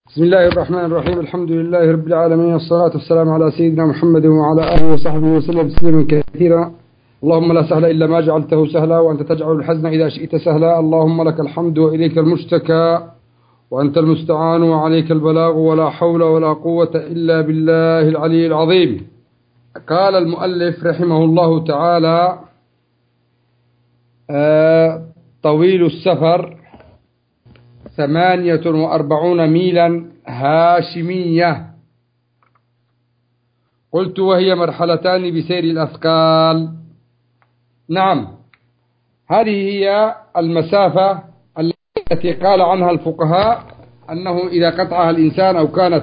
بسم الله الرحمن الرحيم. الحمد لله رب العالمين، والصلاة والسلام على سيدنا محمد وعلى آله وصحبه وسلم تسليما كثيرا. اللهم لا سهل إلا ما جعلته سهلا، وأنت تجعل الحزن إذا شئت سهلا. اللهم لك الحمد وإليك المشتكى، وأنت المستعان وعليك البلاغ، ولا حول ولا قوة إلا بالله العلي العظيم. قال المؤلف رحمه الله تعالى: طويل السفر 48 ميلا هاشمية. قلت: وهي مرحلتان بسير الأثقال. نعم، هذه هي المسافة التي قال عنها الفقهاء أنه إذا قطعها الإنسان أو كانت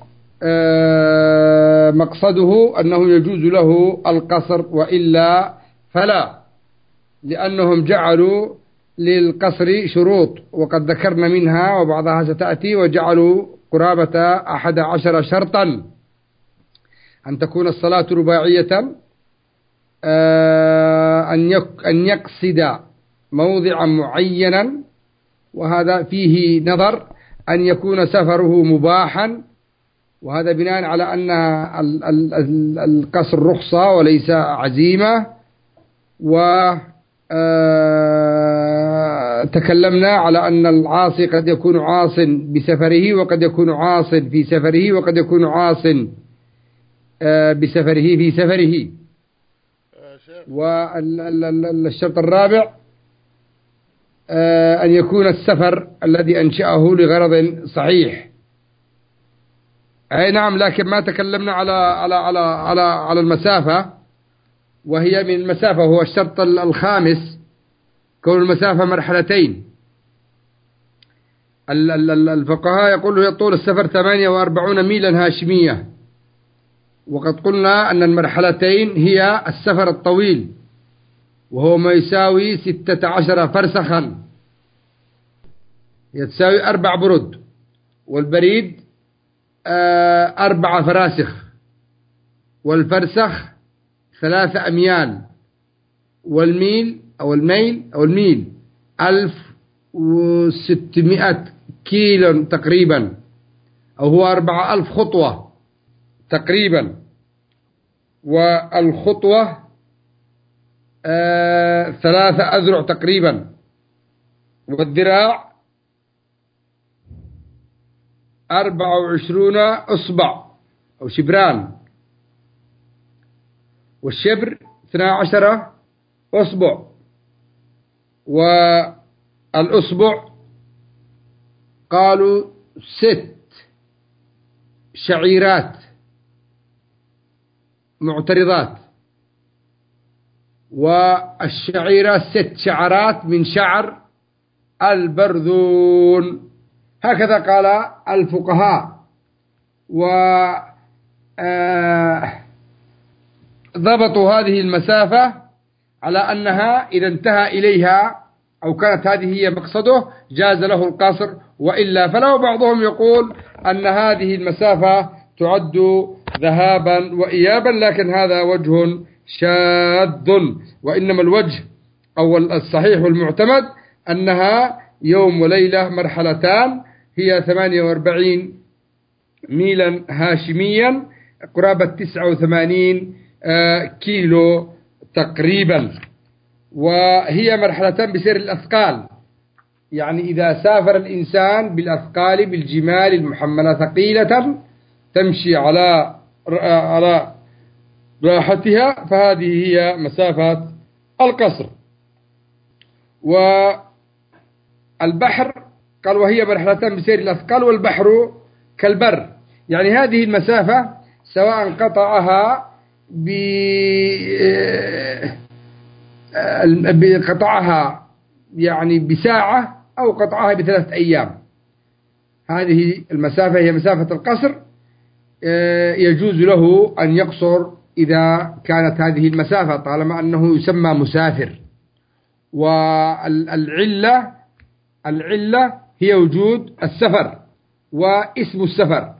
مقصده أنه يجوز له القصر، وإلا فلا، لأنهم جعلوا للقصر شروط وقد ذكرنا منها وبعضها ستأتي، وجعلوا قرابة 11 شرطا: أن تكون الصلاة رباعية، أن يقصد موضعا معينا، وهذا فيه نظر، أن يكون سفره مباحا، وهذا بناء على أن القصر رخصة وليس عزيمة. تكلمنا على أن العاصي قد يكون عاص بسفره، وقد يكون عاص في سفره، وقد يكون عاص بسفره في سفره. والشرط الرابع أن يكون السفر الذي أنشأه لغرض صحيح. أي نعم، لكن ما تكلمنا على المسافة، وهي من المسافة هو الشرط الخامس، كون المسافة مرحلتين. الفقهاء يقولوا يطول السفر 48 ميلا هاشمية، وقد قلنا أن المرحلتين هي السفر الطويل، وهو ما يساوي 16 فرسخا، يتساوي 4 برد، والبريد 4 فراسخ، والفرسخ 3 أميال، والميل أو الميل 1600 كيلو تقريبا، أو هو 4000 خطوة تقريبا. والخطوة 3 أذرع تقريبا، والذراع 24 أصبع أو شبران، والشبر 12 أصبع، والأصبع قالوا 6 شعيرات معترضات، والشعيرات 6 شعرات من شعر البرذون. هكذا قال الفقهاء، ضبطوا هذه المسافة على أنها إذا انتهى إليها أو كانت هذه هي مقصده جاز له القصر، وإلا فلا. بعضهم يقول أن هذه المسافة تعد ذهابا وإيابا، لكن هذا وجه شاذ، وإنما الوجه أو الصحيح والمعتمد أنها يوم وليلة مرحلتان، هي 48 ميلا هاشميا، قرابة 89 كيلو تقريبا. وهي مرحلتان بسير الأثقال، يعني إذا سافر الإنسان بالأثقال بالجمال المحملة ثقيلة تمشي على راحتها، فهذه هي مسافة القصر. والبحر قال: وهي مرحلتان بسير الأثقال، والبحر كالبر. يعني هذه المسافة سواء قطعها بقطعها يعني بساعة أو قطعها ب3 أيام، هذه المسافة هي مسافة القصر. يجوز له أن يقصر إذا كانت هذه المسافة، طالما أنه يسمى مسافر. والعلة هي وجود السفر واسم السفر،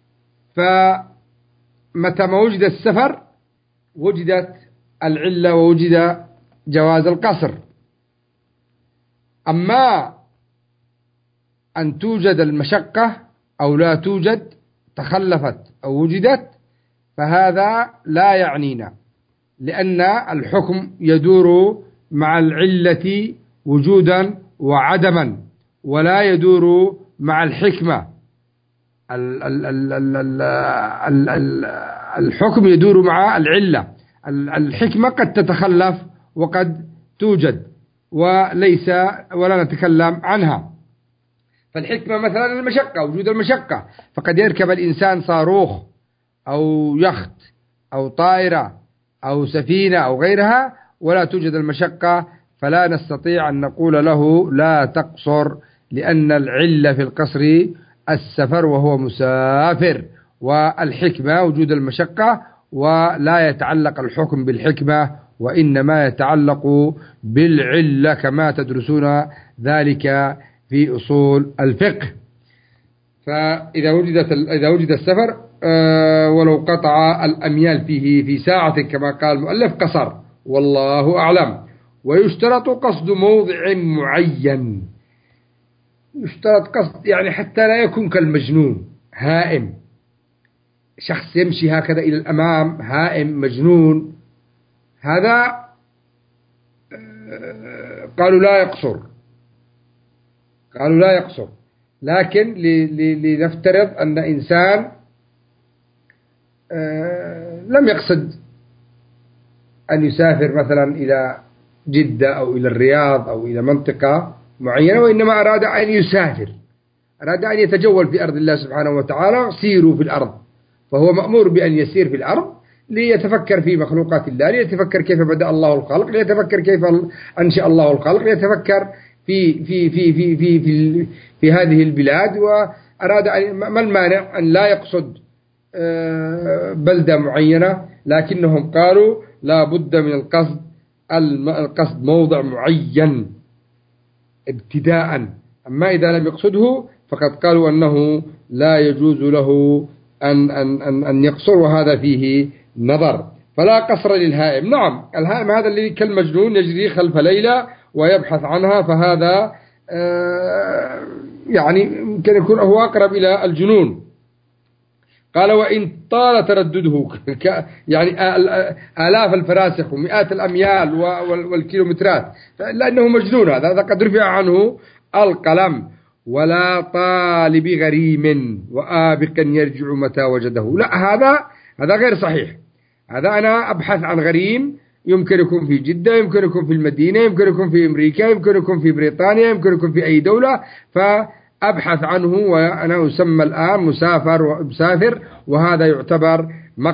فمتى ما وجد السفر وجدت العلة ووجد جواز القصر. أما أن توجد المشقة أو لا توجد، تخلفت أو وجدت، فهذا لا يعنينا، لأن الحكم يدور مع العلة وجودا وعدما، ولا يدور مع الحكمة. الحكم يدور مع العلة، الحكمة قد تتخلف وقد توجد ولا نتكلم عنها. فالحكمة مثلا المشقة، وجود المشقة، فقد يركب الإنسان صاروخ أو يخت أو طائرة أو سفينة أو غيرها ولا توجد المشقة، فلا نستطيع أن نقول له لا تقصر، لأن العلة في القصر السفر وهو مسافر، والحكمة وجود المشقة، ولا يتعلق الحكم بالحكمة وإنما يتعلق بالعلة كما تدرسون ذلك في أصول الفقه. فإذا وجد السفر ولو قطع الأميال فيه في ساعة كما قال المؤلف قصر، والله أعلم. ويشترط قصد موضع معين، يشترط قصد يعني حتى لا يكون كالمجنون هائم، شخص يمشي هكذا إلى الأمام هائم مجنون، هذا قالوا لا يقصر. لكن لنفترض أن إنسان لم يقصد أن يسافر مثلا إلى جدة أو إلى الرياض أو إلى منطقة معينة، وإنما أراد أن يسافر، أراد أن يتجول في أرض الله سبحانه وتعالى، سيروا في الأرض، فهو مأمور بأن يسير في الأرض ليتفكر في مخلوقات الله، ليتفكر كيف بدأ الله الخلق، ليتفكر كيف أنشأ الله الخلق، ليتفكر في هذه البلاد. وأراد ما المانع أن لا يقصد بلدة معينة، لكنهم قالوا لا بد من القصد موضع معين ابتداء. أما إذا لم يقصده فقد قالوا أنه لا يجوز له أن يقصر، وهذا فيه نظر. فلا قصر للهائم. نعم، الهائم هذا الذي كالمجنون يجري خلف ليلى ويبحث عنها، فهذا يعني يمكن يكون هو أقرب إلى الجنون. قال وإن طال تردده يعني آلاف الفراسخ ومئات الأميال والكيلومترات، لأنه مجنون، هذا قد رفع عنه القلم. ولا طالب غريم وآبق يرجع متى وجده، لا، هذا غير صحيح. هذا أنا أبحث عن غريم، يمكن يكون في جدة، يمكن يكون في المدينة، يمكن يكون في أمريكا، يمكن يكون في بريطانيا، يمكن يكون في أي دولة، فأبحث عنه وأنا أسمى الآن مسافر، وهذا يعتبر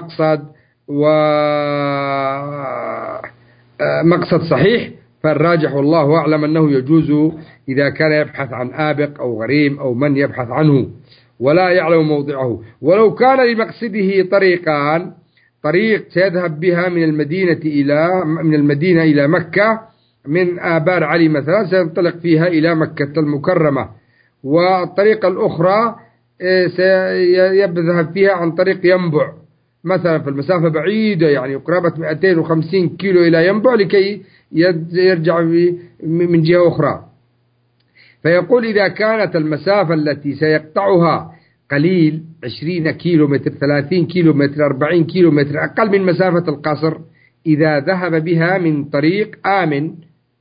مقصد صحيح. فالراجح والله أعلم أنه يجوز إذا كان يبحث عن آبق أو غريم أو من يبحث عنه ولا يعلم موضعه. ولو كان لمقصده طريقان، طريق سيذهب بها من المدينة إلى مكة، من آبار علي مثلا سينطلق فيها إلى مكة المكرمة، والطريقة الأخرى سيذهب فيها عن طريق ينبع مثلا، في المسافة بعيدة يعني قرابة 250 كيلو إلى ينبع لكي يرجع من جهة أخرى. فيقول إذا كانت المسافة التي سيقطعها قليل، 20 كيلو متر، 30 كيلو متر، 40 كيلو متر، أقل من مسافة القصر، إذا ذهب بها من طريق آمن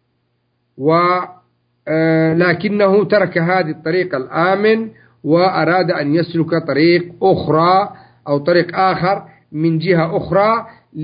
لكنه ترك هذه الطريق الآمن وأراد أن يسلك طريق أخرى أو طريق آخر من جهة أخرى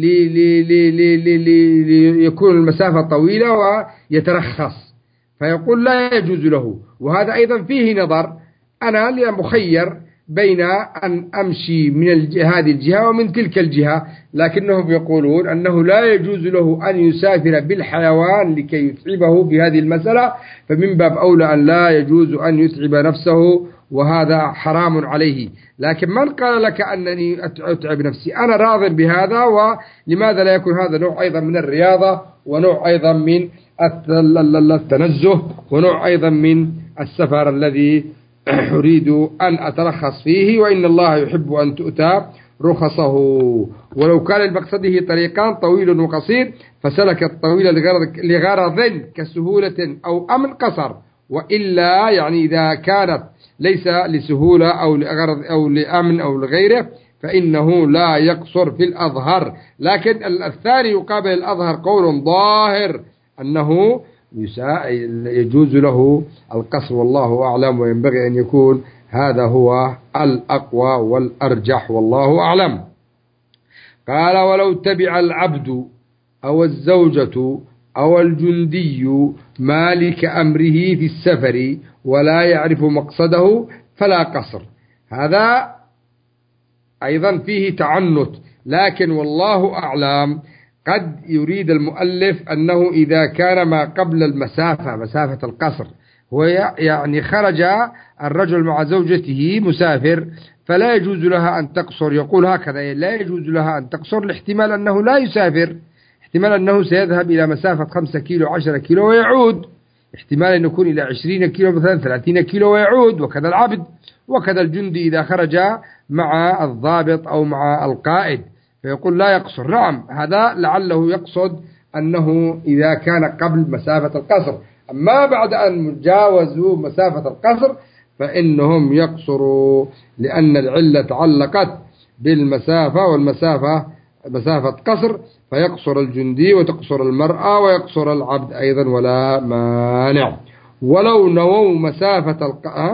ليكون المسافة طويلة ويترخص، فيقول لا يجوز له. وهذا أيضا فيه نظر، أنا مخير بين أن أمشي من هذه الجهة ومن تلك الجهة، لكنهم يقولون أنه لا يجوز له أن يسافر بالحيوان لكي يتعبه بهذه المسألة، فمن باب أولى أن لا يجوز أن يتعب نفسه، وهذا حرام عليه. لكن من قال لك أنني أتعب نفسي؟ أنا راض بهذا، ولماذا لا يكون هذا نوع أيضا من الرياضة، ونوع أيضا من التنزه، ونوع أيضا من السفر الذي أريد أن أترخص فيه، وإن الله يحب أن تؤتى رخصه. ولو كان لمقصده طريقان طويل وقصير فسلك الطويل لغرض كسهولة أو أمن قصر، وإلا يعني إذا كانت ليس لسهولة أو لأغرض أو لأمن أو لغيره فإنه لا يقصر في الأظهر. لكن الثاني يقابل الأظهر قول ظاهر أنه يجوز له القصر، والله أعلم، وينبغي أن يكون هذا هو الأقوى والأرجح، والله أعلم. قال: ولو تبع العبد أو الزوجة أو الجندي مالك أمره في السفر ولا يعرف مقصده فلا قصر. هذا أيضا فيه تعنت، لكن والله أعلم قد يريد المؤلف أنه إذا كان ما قبل المسافة، مسافة القصر، هو يعني خرج الرجل مع زوجته مسافر فلا يجوز لها أن تقصر، يقول هكذا: لا يجوز لها أن تقصر لاحتمال أنه لا يسافر، احتمال أنه سيذهب إلى مسافة 5 كيلو 10 كيلو ويعود، احتمال أن يكون إلى 20 كيلو مثلا 30 كيلو ويعود، وكذا العبد، وكذا الجندي إذا خرج مع الضابط أو مع القائد، فيقول لا يقصر. نعم، هذا لعله يقصد أنه إذا كان قبل مسافة القصر، أما بعد أن جاوزوا مسافة القصر فإنهم يقصروا، لأن العلة تعلقت بالمسافة، والمسافة مسافة قصر، فيقصر الجندي وتقصر المرأة ويقصر العبد أيضا ولا مانع. ولو نووا مسافة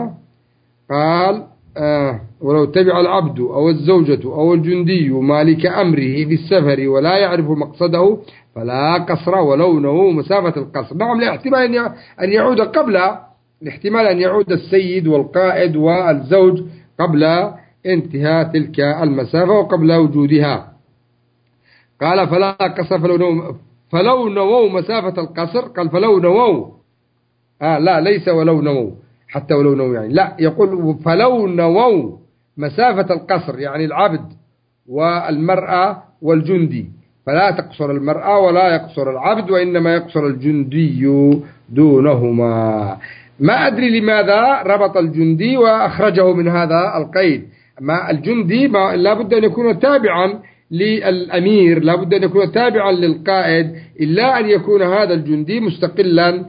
قال ولو تبع العبد أو الزوجة أو الجندي مالك أمره في السفر ولا يعرف مقصده فلا قصر ولو نووا مسافة القصر. نعم، لاحتمال أن يعود قبل، لاحتمال أن يعود السيد والقائد والزوج قبل انتهاء تلك المسافة وقبل وجودها. قال: فلا قصر فلو نووا مسافة القصر، قال فلو نووا لا، ليس ولو نووا، حتى ولو نووا يعني لا، يقول فلو نووا مسافة القصر، يعني العبد والمرأة والجندي، فلا تقصر المرأة ولا يقصر العبد، وإنما يقصر الجندي دونهما. ما أدري لماذا ربط الجندي وأخرجه من هذا القيد. ما الجندي لا بد أن يكون تابعا للأمير، لا بد أن يكون تابعا للقائد، إلا أن يكون هذا الجندي مستقلا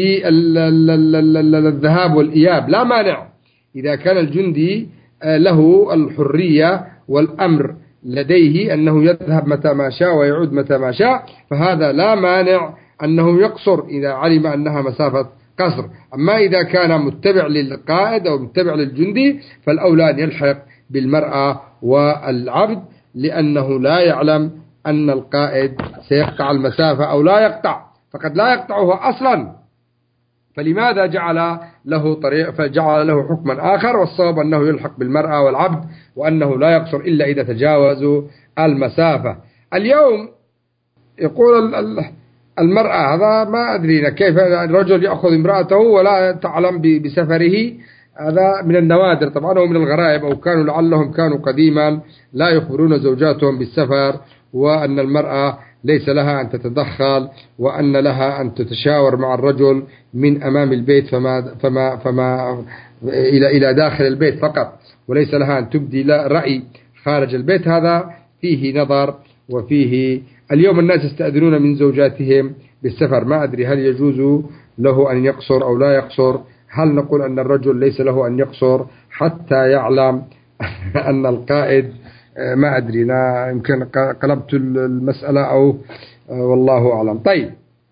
بالذهاب والإياب، لا مانع إذا كان الجندي له الحرية والأمر لديه أنه يذهب متى ما شاء ويعود متى ما شاء، فهذا لا مانع أنه يقصر إذا علم أنها مسافة قصر. أما إذا كان متبع للقائد أو متبع للجندي فالأولى أن يلحق بالمرأة والعبد، لأنه لا يعلم أن القائد سيقطع المسافة أو لا يقطع، فقد لا يقطعها أصلا، فلماذا جعل له طريق، فجعل له حكما آخر، والصواب أنه يلحق بالمرأة والعبد، وأنه لا يقصر إلا إذا تجاوزوا المسافة. اليوم يقول المرأة، هذا ما أدري كيف الرجل يأخذ امرأته ولا تعلم بسفره، هذا من النوادر طبعا ومن الغرائب، أو كانوا لعلهم كانوا قديما لا يخبرون زوجاتهم بالسفر، وأن المرأة ليس لها أن تتدخل، وأن لها أن تتشاور مع الرجل من أمام البيت فما إلى داخل البيت فقط، وليس لها أن تبدي رأي خارج البيت. هذا فيه نظر وفيه. اليوم الناس يستأذنون من زوجاتهم بالسفر، ما أدري هل يجوز له أن يقصر أو لا يقصر. هل نقول أن الرجل ليس له أن يقصر حتى يعلم أن القائد، ما أدري، لا يمكن قلبت المسألة أو والله أعلم. طيب،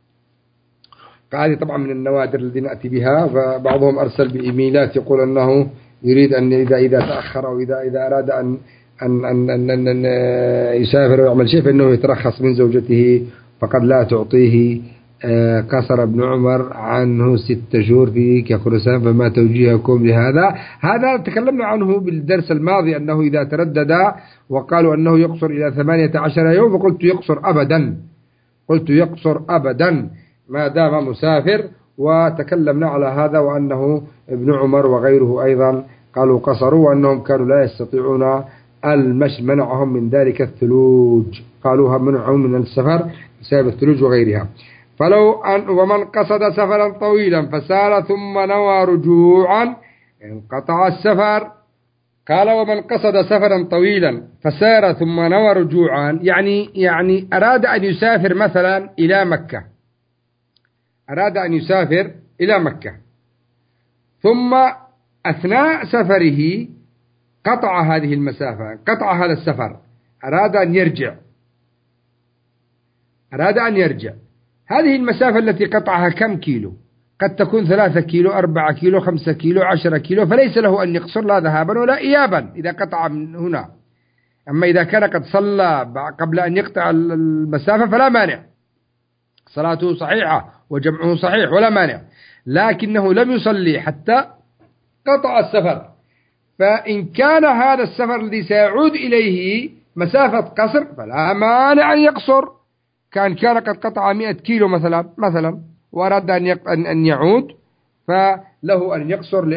هذه طبعا من النوادر التي نأتي بها، فبعضهم أرسل بإيميلات يقول أنه يريد أن إذا تأخر أو إذا أراد أن يسافر ويعمل شيء فإنه يترخص من زوجته فقد لا تعطيه. قصر ابن عمر عنه 6 شهور في كخرسان، فما توجيهكم لهذا؟ هذا تكلمنا عنه بالدرس الماضي، أنه إذا تردد وقالوا أنه يقصر إلى 18 يوم فقلت يقصر أبدا، قلت يقصر أبدا ما دام مسافر، وتكلمنا على هذا، وأنه ابن عمر وغيره أيضا قالوا قصروا، وأنهم كانوا لا يستطيعون المشي، منعهم من ذلك الثلوج، قالوها منعهم من السفر بسبب الثلوج وغيرها. ومن قصد سفرا طويلا فسار ثم نوى رجوعا انقطع السفر. قال: ومن قصد سفرا طويلا فسار ثم نوى رجوعا، يعني أراد أن يسافر مثلا إلى مكة، أراد أن يسافر إلى مكة، ثم أثناء سفره قطع هذه المسافة، قطع هذا السفر، أراد أن يرجع. هذه المسافة التي قطعها كم كيلو؟ قد تكون 3 كيلو، 4 كيلو، 5 كيلو، 10 كيلو، فليس له أن يقصر لا ذهابا ولا إيابا إذا قطع من هنا. أما إذا كان قد صلى قبل أن يقطع المسافة فلا مانع، صلاته صحيحة وجمعه صحيح ولا مانع، لكنه لم يصلي حتى قطع السفر. فإن كان هذا السفر الذي سيعود إليه مسافة قصر فلا مانع أن يقصر. كان قد قطع 100 كيلو مثلا وأراد أن يعود، فله أن يقصر،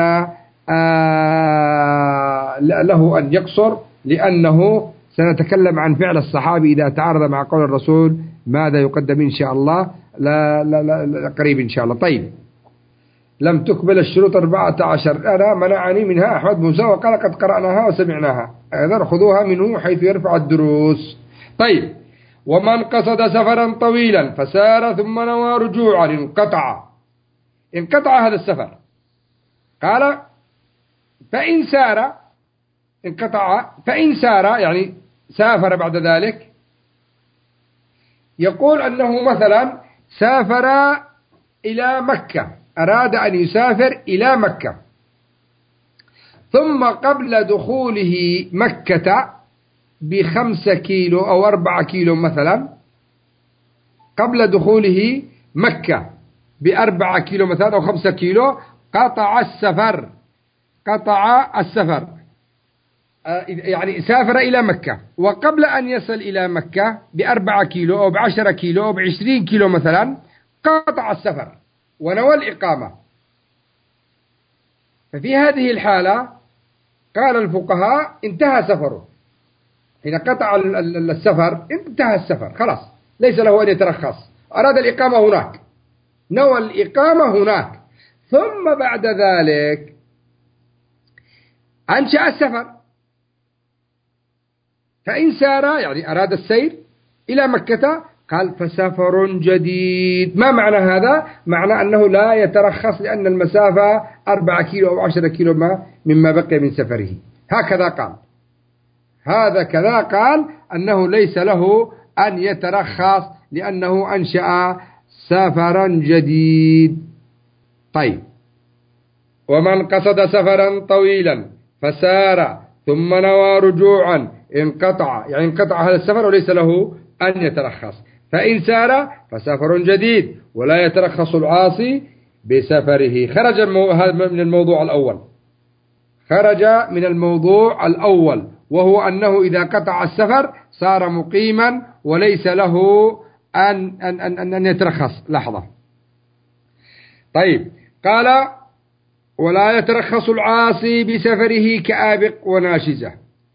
له أن يقصر، لأنه سنتكلم عن فعل الصحابي إذا تعارض مع قول الرسول ماذا يقدم إن شاء الله، لا قريب إن شاء الله. طيب، لم تقبل الشروط 14، أنا منعني منها أحمد موسى وقال قد قرأناها وسمعناها، أيضا خذوها منه حيث يرفع الدروس. طيب، ومن قصد سفرا طويلا فسار ثم نوى رجوعا انقطع هذا السفر. قال فإن سار يعني سافر بعد ذلك، يقول أنه مثلا سافر إلى مكة، أراد أن يسافر إلى مكة، ثم قبل دخوله مكة ب5 كيلو أو 4 كيلو مثلا، قبل دخوله مكة ب4 كيلو مثلا أو 5 كيلو قطع السفر، يعني سافر إلى مكة، وقبل أن يصل إلى مكة ب4 كيلو أو ب10 كيلو أو ب20 كيلو مثلا قطع السفر ونوى الإقامة. ففي هذه الحالة قال الفقهاء انتهى سفره. حين قطع السفر انتهى السفر خلاص، ليس له أن يترخص، أراد الإقامة هناك، نوى الإقامة هناك، ثم بعد ذلك أنشأ السفر. فإن سار يعني أراد السير إلى مكة، قال فسفر جديد. ما معنى هذا؟ معنى أنه لا يترخص، لأن المسافة 4 كيلو أو 10 كيلو مما بقي من سفره. هكذا قال أنه ليس له أن يترخص، لأنه أنشأ سفرا جديد. طيب، ومن قصد سفرا طويلا فسار ثم نوى رجوعا انقطع هذا السفر وليس له أن يترخص. فإن سار فسفر جديد ولا يترخص العاصي بسفره. خرج من الموضوع الأول، وهو أنه إذا قطع السفر صار مقيما وليس له أن يترخص. لحظة. طيب، قال ولا يترخص العاصي بسفره كآبق وناشزة.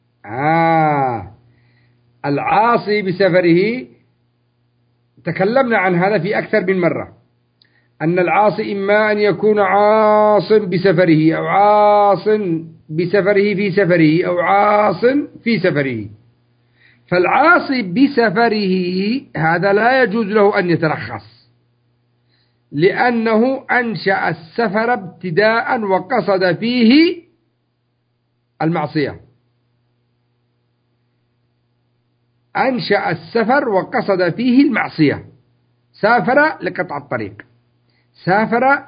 العاصي بسفره تكلمنا عن هذا في أكثر من مرة، أن العاصي إما أن يكون عاص بسفره أو عاص بسفره في سفره أو عاص في سفره. فالعاصي بسفره هذا لا يجوز له أن يترخص، لأنه أنشأ السفر ابتداء وقصد فيه المعصية. سافر لقطع الطريق، سافر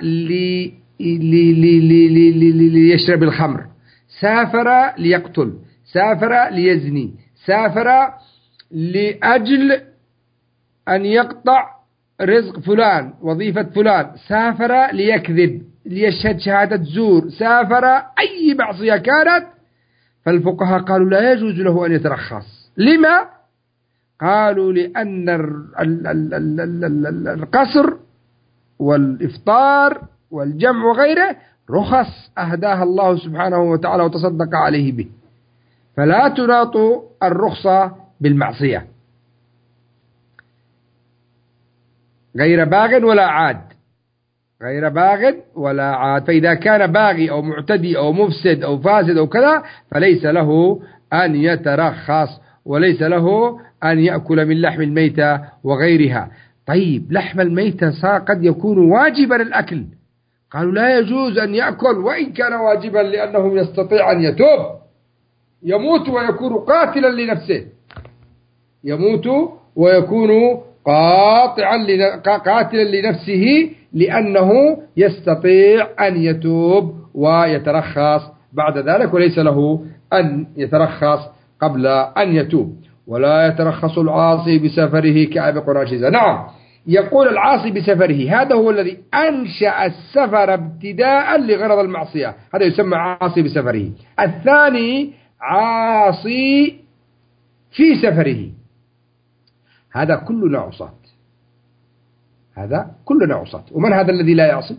ليشرب الخمر، سافر ليقتل، سافر ليزني، سافر لأجل أن يقطع رزق فلان، وظيفة فلان، سافر ليكذب، ليشهد شهادة زور، سافر أي معصية كانت. فالفقهاء قالوا لا يجوز له أن يترخص. لما؟ قالوا لأن القصر والإفطار والجمع وغيره رخص أهداها الله سبحانه وتعالى وتصدق عليه به، فلا تناط الرخصة بالمعصية، غير باغ ولا عاد. فإذا كان باغي أو معتدي أو مفسد أو فاسد أو كذا فليس له أن يترخص، وليس له أن يأكل من لحم الميتة وغيرها. طيب، لحم الميتة قد يكون واجبا الأكل، قالوا لا يجوز أن يأكل وإن كان واجبا، لأنه يستطيع أن يتوب، يموت ويكون قاتلا لنفسه، يموت ويكون قاتلا لنفسه، لأنه يستطيع أن يتوب ويترخص بعد ذلك، وليس له أن يترخص قبل أن يتوب. ولا يترخص العاصي بسفره كآبق ناشزة. نعم، يقول العاصي بسفره، هذا هو الذي أنشأ السفر ابتداء لغرض المعصية، هذا يسمى عاصي بسفره. الثاني عاصي في سفره، هذا كلنا عصاة، هذا كلنا عصاة. ومن هذا الذي لا يعصي؟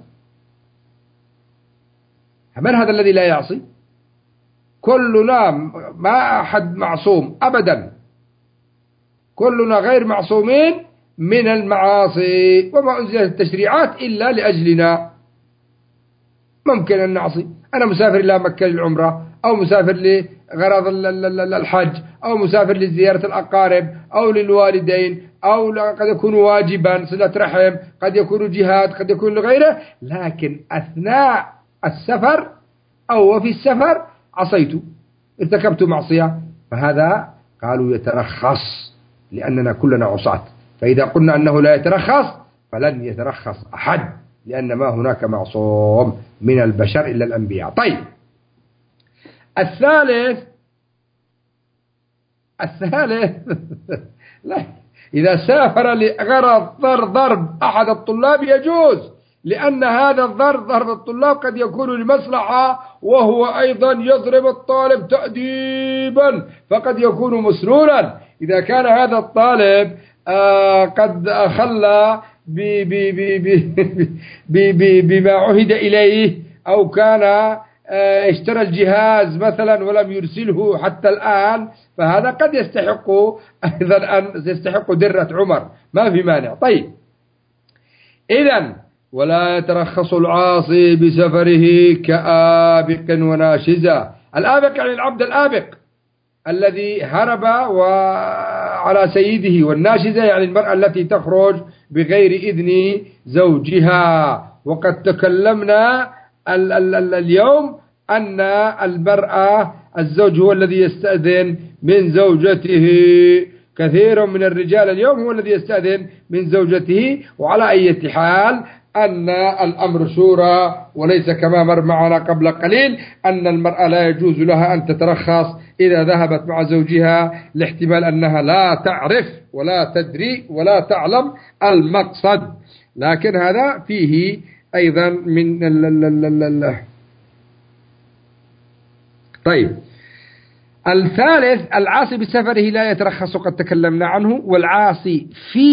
من هذا الذي لا يعصي؟ كلنا، ما أحد معصوم أبدا، كلنا غير معصومين من المعاصي، وما أنزلت التشريعات إلا لأجلنا. ممكن أن نعصي، أنا مسافر إلى مكة للعمرة، أو مسافر لغرض الحج، أو مسافر لزيارة الأقارب أو للوالدين، أو قد يكون واجبا صلة رحم، قد يكون جهاد، قد يكون لغيره، لكن أثناء السفر أو في السفر عصيت، ارتكبت معصية، فهذا قالوا يترخص، لأننا كلنا عصاة. فإذا قلنا أنه لا يترخص فلن يترخص أحد، لأن ما هناك معصوم من البشر إلا الأنبياء. طيب، الثالث لا، إذا سافر لغرض ضرب أحد الطلاب يجوز، لأن هذا ضرب الطلاب قد يكون لمصلحة، وهو أيضا يضرب الطالب تأديبا، فقد يكون مسرولا. إذا كان هذا الطالب قد خلى بما عهد إليه، أو كان اشترى الجهاز مثلا ولم يرسله حتى الآن، فهذا قد يستحق أيضا أن يستحق درة عمر، ما في مانع. طيب، إذن ولا يترخص العاصي بسفره كآبق وناشزة. الآبق يعني العبد الآبق الذي هرب وعلى سيده، والناشزة يعني المرأة التي تخرج بغير إذن زوجها. وقد تكلمنا اليوم أن المرأة الزوج هو الذي يستأذن من زوجته، كثير من الرجال اليوم هو الذي يستأذن من زوجته. وعلى أي حال أن الأمر شورى، وليس كما مر معنا قبل قليل أن المرأة لا يجوز لها أن تترخص إذا ذهبت مع زوجها، لاحتمال أنها لا تعرف ولا تدري ولا تعلم المقصد. لكن هذا فيه أيضا من طيب، الثالث العاصي بسفره لا يترخص، قد تكلمنا عنه. والعاصي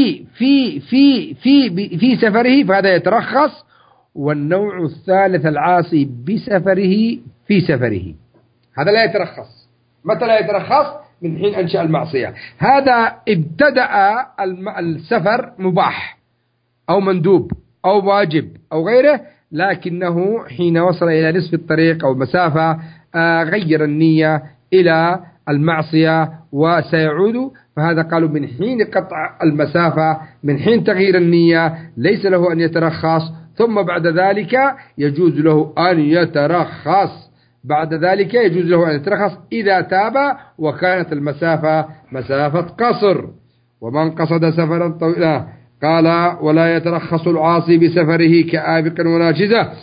في سفره فهذا يترخص. والنوع الثالث العاصي بسفره في سفره، هذا لا يترخص. متى لا يترخص؟ من حين أنشأ المعصية. هذا ابتدأ السفر مباح أو مندوب أو واجب أو غيره، لكنه حين وصل إلى نصف الطريق أو مسافة غير النية إلى المعصية وسيعود، فهذا قالوا من حين قطع المسافة، من حين تغيير النية، ليس له أن يترخص، ثم بعد ذلك يجوز له أن يترخص. بعد ذلك يجوز له أن يترخص إذا تاب وكانت المسافة مسافة قصر. ومن قصد سفرا طويلا قال ولا يترخص العاصي بسفره كآبق وناشزة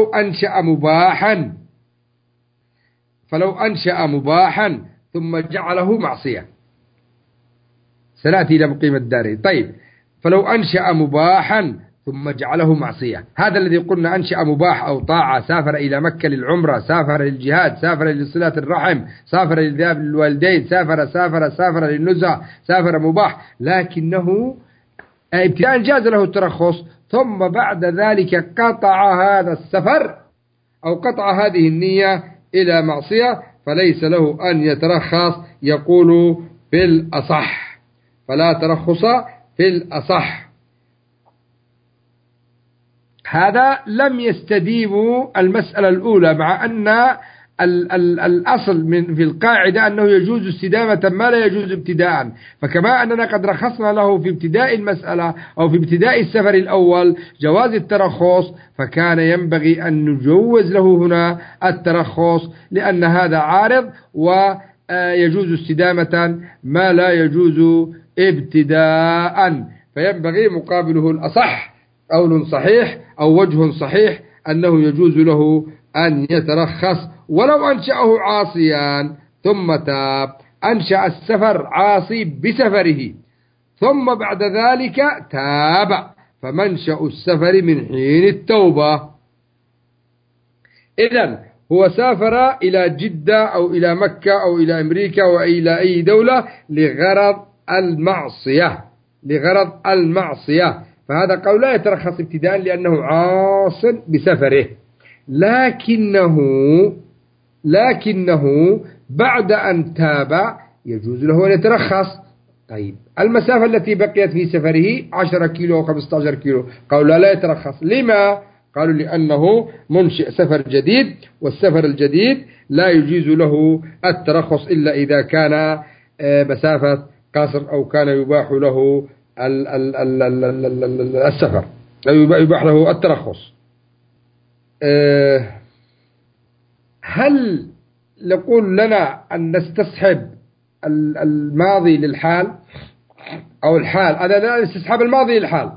فلو أنشأ مباحا ثم جعله معصية. سنأتي إلى مقيم الدار. طيب، فلو أنشأ مباحا ثم جعله معصية، هذا الذي قلنا أنشأ مباح أو طاعة، سافر إلى مكة للعمرة، سافر للجهاد، سافر لصلة الرحم، سافر للذهاب للوالدين، سافر للنزهة، سافر مباح، لكنه ابتداء جاز له الترخص، ثم بعد ذلك قطع هذا السفر أو قطع هذه النية إلى معصية، فليس له أن يترخص. يقول في الأصح، فلا ترخص في الأصح. هذا لم يستديم المسألة الأولى، مع أن الأصل في القاعدة أنه يجوز استدامة ما لا يجوز ابتداء، فكما أننا قد رخصنا له في ابتداء المسألة أو في ابتداء السفر الأول جواز الترخص، فكان ينبغي أن نجوز له هنا الترخص، لأن هذا عارض ويجوز استدامة ما لا يجوز ابتداء، فينبغي مقابله الأصح قول صحيح أو وجه صحيح أنه يجوز له أن يترخص ولو أنشأه عاصيا ثم تاب. أنشأ السفر عاصي بسفره ثم بعد ذلك تاب، فمنشأ السفر من حين التوبة. إذن هو سافر إلى جدة أو إلى مكة أو إلى أمريكا وإلى أي دولة لغرض المعصية، فهذا قول لا يترخص ابتداء لأنه عاص بسفره، لكنه بعد أن تاب يجوز له أن يترخص. طيب المسافة التي بقيت في سفره 10 كيلو أو 15 كيلو، قالوا لا يترخص. لما؟ قالوا لأنه منشئ سفر جديد، والسفر الجديد لا يجوز له الترخص إلا إذا كان مسافة قصر أو كان يباح له السفر أو يباح له الترخص. هل نقول لنا أن نستصحب الماضي للحال أو الحال؟ هذا لا استصحاب الماضي للحال،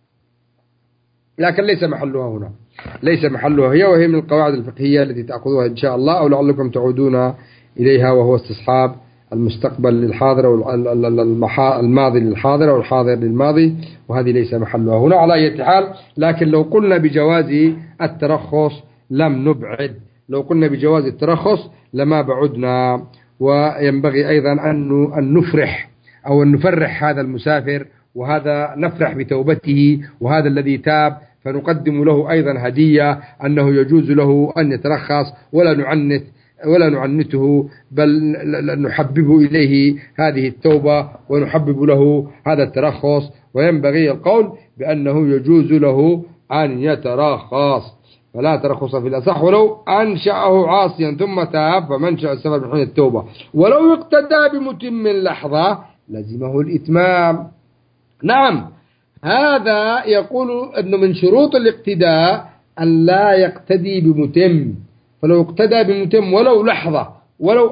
لكن ليس محلها هنا، ليس محلها هي، وهي من القواعد الفقهية التي تأخذوها إن شاء الله أو لعلكم تعودون إليها، وهو استصحاب المستقبل للحاضر أو الماضي للحاضر أو الحاضر للماضي، وهذه ليس محلها هنا على أي حال. لكن لو قلنا بجواز الترخص لم نبعد، لو قلنا بجواز الترخص لما بعدنا. وينبغي أيضا أن نفرح أو أن نفرح هذا المسافر، وهذا نفرح بتوبته، وهذا الذي تاب فنقدم له أيضا هدية أنه يجوز له أن يترخص ولا نعنته، بل نحبب إليه هذه التوبة ونحبب له هذا الترخص. وينبغي القول بأنه يجوز له أن يترخص، فلا ترخص في الأصح ولو أنشأه عاصيا ثم تاب، فمنشأ السفر من حين التوبة. ولو اقتدى بمتم لحظة لزمه الإتمام. نعم، هذا يقول أنه من شروط الاقتداء أن لا يقتدي بمتم، فلو اقتدى بمتم ولو لحظة، ولو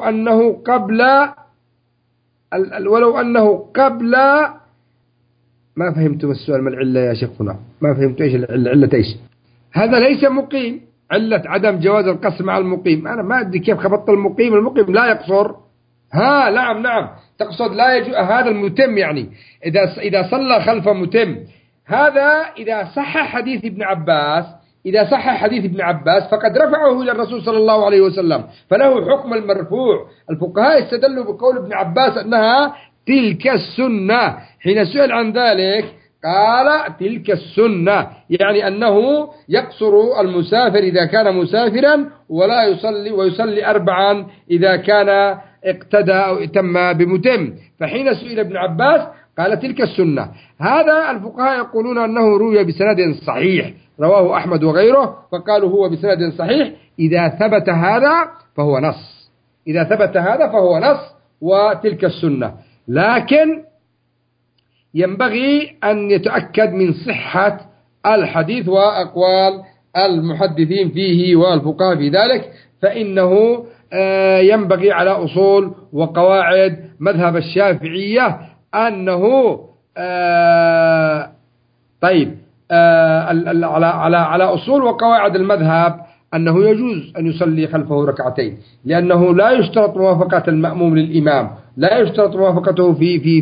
أنه قبل ما فهمتم السؤال، ما العلة يا شيخنا؟ ما فهمت إيش العلة إيش؟ هذا ليس مقيم، علة عدم جواز القصر مع المقيم. أنا ما أدري كيف خبطت المقيم لا يقصر. نعم تقصد لا يجوز هذا المتم، يعني إذا صلى خلف متم، هذا إذا صح حديث ابن عباس فقد رفعه إلى الرسول صلى الله عليه وسلم، فله حكم المرفوع. الفقهاء استدلوا بقول ابن عباس أنها تلك السنة، حين سئل عن ذلك قال تلك السنة، يعني أنه يقصر المسافر إذا كان مسافرا ولا يصلي، ويصلي 4 إذا كان اقتدى أو اتم بمتم. فحين سئل ابن عباس قال تلك السنة. هذا الفقهاء يقولون أنه روي بسند صحيح، رواه أحمد وغيره، فقالوا هو بسند صحيح. إذا ثبت هذا فهو نص وتلك السنة. لكن ينبغي أن يتأكد من صحة الحديث وأقوال المحدثين فيه والفقهاء في ذلك، فإنه ينبغي على أصول وقواعد مذهب الشافعية أنه على أصول وقواعد المذهب أنه يجوز أن يصلي خلفه 2 لأنه لا يشترط موافقة المأموم للإمام، لا يشترط موافقته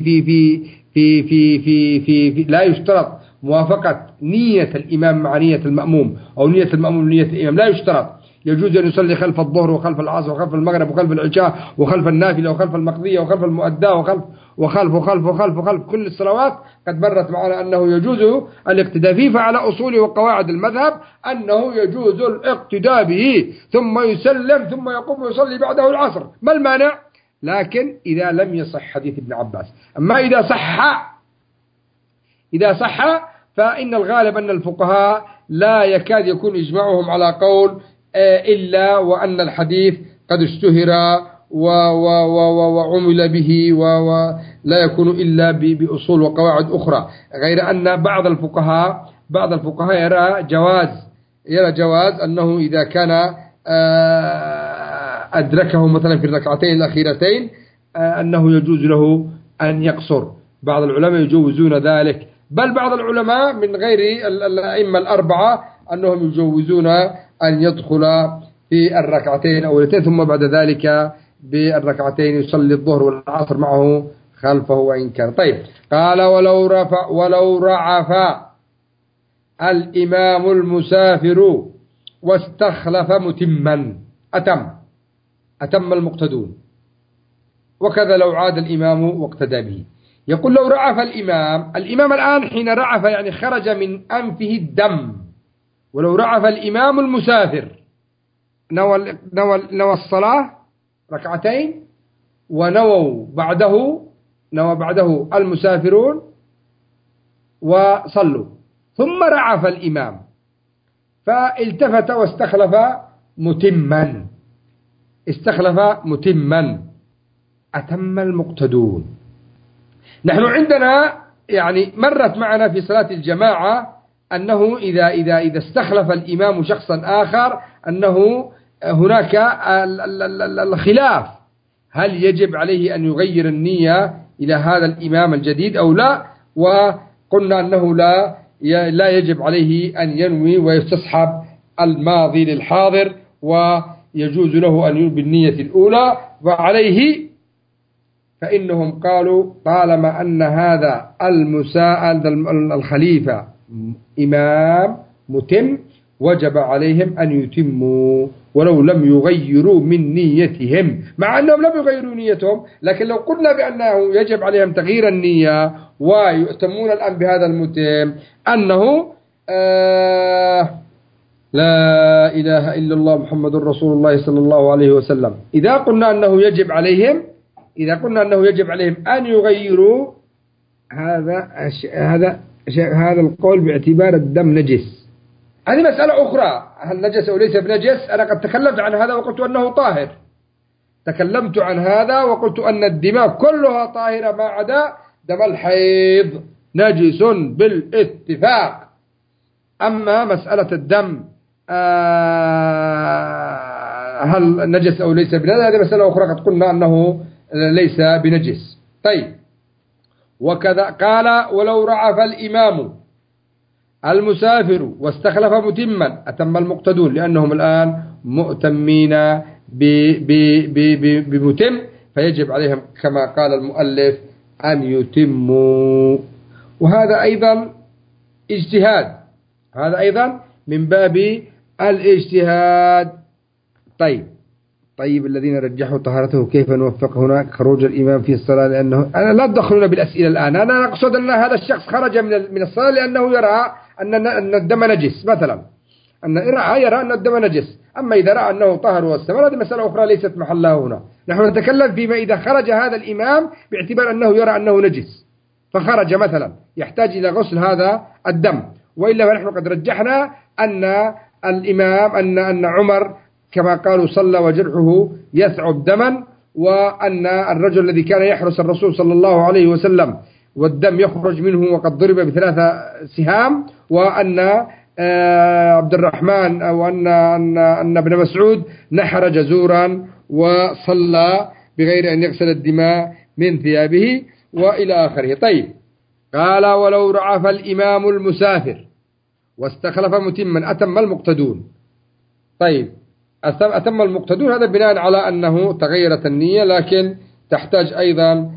لا يشترط موافقة نية الإمام مع نية المأموم أو نية المأموم نية الإمام، لا يشترط. يجوز أن يصلي خلف الظهر وخلف العصر وخلف المغرب وخلف العشاء وخلف النافلة وخلف المقضية وخلف المؤداة وخلف كل الصلوات. قد مرت معنا أنه يجوز الاقتداء فيه، فعلى أصول وقواعد المذهب أنه يجوز الاقتداء به، ثم يسلم ثم يقوم ويصلي بعده العصر، ما المانع؟ لكن إذا لم يصح حديث ابن عباس. أما إذا صح فإن الغالب أن الفقهاء لا يكاد يكون إجماعهم على قول إلا وأن الحديث قد اشتهر وعمل به ولا يكون إلا بأصول وقواعد أخرى، غير أن بعض الفقهاء يرى جواز أنه إذا كان أدركه مثلا في الركعتين الأخيرتين أنه يجوز له أن يقصر. بعض العلماء يجوزون ذلك، بل بعض العلماء من غير الأئمة الأربعة أنهم يجوزون أن يدخل في الركعتين الأولتين ثم بعد ذلك بالركعتين يصلي الظهر والعصر معه خلفه وإن كان. طيب، قال ولو رعف الإمام المسافر واستخلف متما أتم المقتدون، وكذا لو عاد الإمام واقتدى به. يقول لو رعف الإمام الآن حين رعف يعني خرج من أنفه الدم، ولو رعف الإمام المسافر نوى الصلاة ركعتين ونوى بعده المسافرون وصلوا، ثم رعف الإمام فالتفت واستخلف متما أتم المقتدون. نحن عندنا يعني مرت معنا في صلاة الجماعة أنه إذا استخلف الإمام شخصا آخر أنه هناك الخلاف، هل يجب عليه أن يغير النية إلى هذا الإمام الجديد أو لا؟ وقلنا أنه لا يجب عليه أن ينوي ويستصحب الماضي للحاضر، ويجوز له أن ينوي بالنية الأولى. وعليه فإنهم قالوا طالما أن هذا الخليفة إمام متم وجب عليهم أن يتموا ولو لم يغيروا من نيتهم، مع أنهم لم يغيروا نيتهم، لكن لو قلنا بأنه يجب عليهم تغيير النية ويؤتمون الآن بهذا المتم أنه لا إله إلا الله محمد رسول الله صلى الله عليه وسلم. إذا قلنا أنه يجب عليهم أن يغيروا هذا القول باعتبار الدم نجس. هذه مسألة أخرى، هل نجس أو ليس بنجس؟ أنا قد تكلمت عن هذا وقلت أنه طاهر، تكلمت عن هذا وقلت أن الدماء كلها طاهرة ما عدا دم الحيض نجس بالاتفاق. أما مسألة الدم هل نجس أو ليس بنجس هذه مسألة أخرى، قد قلنا أنه ليس بنجس. طيب، وكذا قال ولو رعف الإمام المسافر واستخلف متما أتم المقتدون، لأنهم الآن مؤتمين بمتم، فيجب عليهم كما قال المؤلف أن يتموا. وهذا أيضا اجتهاد، هذا أيضا من باب الاجتهاد. طيب الذين رجحوا طهارته كيف نوفق هناك خروج الإمام في الصلاة؟ لأنه أنا لا تدخلون بالأسئلة الآن، أنا أقصد أن هذا الشخص خرج من الصلاة لأنه يرى أن الدم نجس مثلا، يرى أن الدم نجس. أما إذا رأى أنه طهر واستمر هذه مسألة أخرى ليست محلها هنا. نحن نتكلم فيما إذا خرج هذا الإمام باعتبار أنه يرى أنه نجس فخرج مثلا يحتاج إلى غسل هذا الدم، وإلا فنحن قد رجحنا أن الإمام أن عمر كما قالوا صلى وجرحه يثعب دما، وأن الرجل الذي كان يحرس الرسول صلى الله عليه وسلم والدم يخرج منه وقد ضرب ب3 سهام، وأن عبد الرحمن أو أن ابن مسعود نحر جزورا وصلى بغير أن يغسل الدماء من ثيابه وإلى آخره. طيب، قال ولو رعف الإمام المسافر واستخلف متما أتم المقتدون. طيب، أتم المقتدون هذا بناء على أنه تغيرت النية، لكن تحتاج أيضا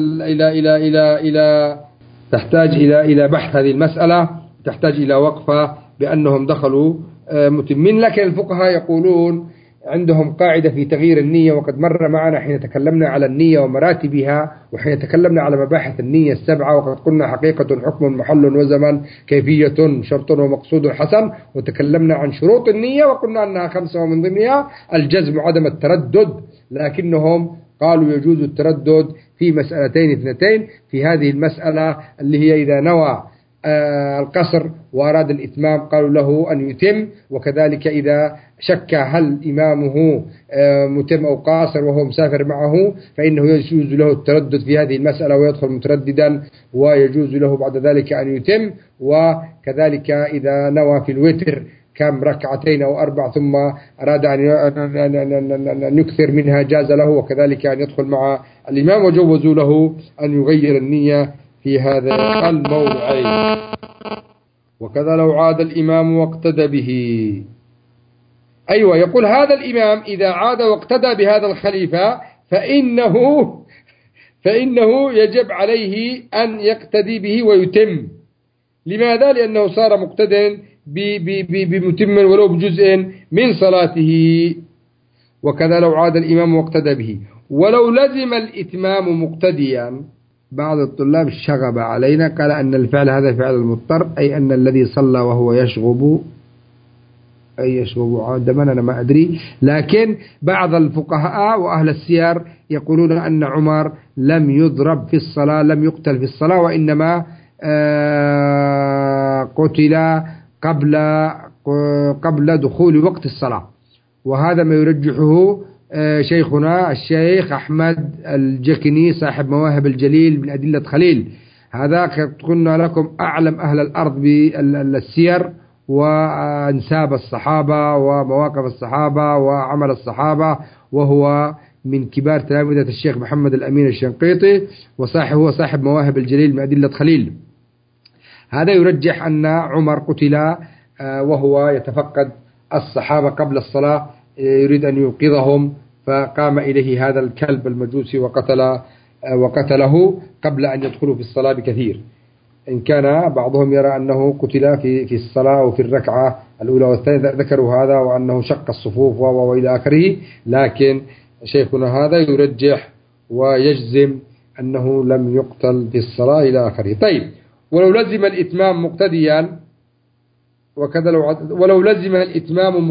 إلى بحث هذه المسألة، تحتاج إلى وقفة بأنهم دخلوا متمين. لكن الفقهاء يقولون عندهم قاعدة في تغيير النية، وقد مر معنا حين تكلمنا على النية ومراتبها، وحين تكلمنا على مباحث النية 7، وقد قلنا حقيقة حكم محل وزمن كيفية شرط ومقصود حسن، وتكلمنا عن شروط النية وقلنا أنها 5 ومن ضمنها الجزم وعدم التردد، لكنهم قالوا يجوز التردد في مسألتين 2. في هذه المسألة اللي هي إذا نوى القصر وأراد الإتمام قالوا له أن يتم. وكذلك إذا شك هل إمامه متم أو قاصر وهو مسافر معه فإنه يجوز له التردد في هذه المسألة ويدخل مترددا، ويجوز له بعد ذلك أن يتم. وكذلك إذا نوى في الوتر كم ركعتين أو 4 ثم أراد أن يكثر منها جاز له، وكذلك أن يدخل مع الإمام، وجوزوا له أن يغير النية في هذا الموضعين. وكذا لو عاد الإمام واقتدى به. أيوة، يقول هذا الإمام إذا عاد واقتدى بهذا الخليفة فإنه يجب عليه أن يقتدي به ويتم. لماذا؟ لأنه صار مقتدى بمتم ولو بجزء من صلاته. وكذا لو عاد الإمام واقتدى به. ولو لزم الإتمام مقتديا. بعض الطلاب شغب علينا قال أن الفعل هذا فعل المضطر، أي أن الذي صلى وهو يشغب، أي يشغب عادما، أنا ما أدري. لكن بعض الفقهاء وأهل السير يقولون أن عمر لم يضرب في الصلاة، لم يقتل في الصلاة، وإنما قتل قبل دخول وقت الصلاة. وهذا ما يرجحه شيخنا الشيخ أحمد الجكني صاحب مواهب الجليل من أدلة خليل. هذا قلنا لكم أعلم أهل الأرض بالسير وأنساب الصحابة ومواقف الصحابة وعمل الصحابة، وهو من كبار تلامذة الشيخ محمد الأمين الشنقيطي، هو صاحب مواهب الجليل من أدلة خليل. هذا يرجح أن عمر قتل وهو يتفقد الصحابة قبل الصلاة، يريد أن يوقظهم، فقام إليه هذا الكلب المجوسي وقتله قبل أن يدخلوا في الصلاة بكثير. إن كان بعضهم يرى أنه قتل في الصلاة وفي الركعة الأولى والثانية، ذكروا هذا وأنه شق الصفوف وإلى آخره، لكن شيخنا هذا يرجح ويجزم أنه لم يقتل في الصلاة إلى آخره. طيب، ولو لزم الإتمام مقتديا. وكذا ولو لزم الإتمام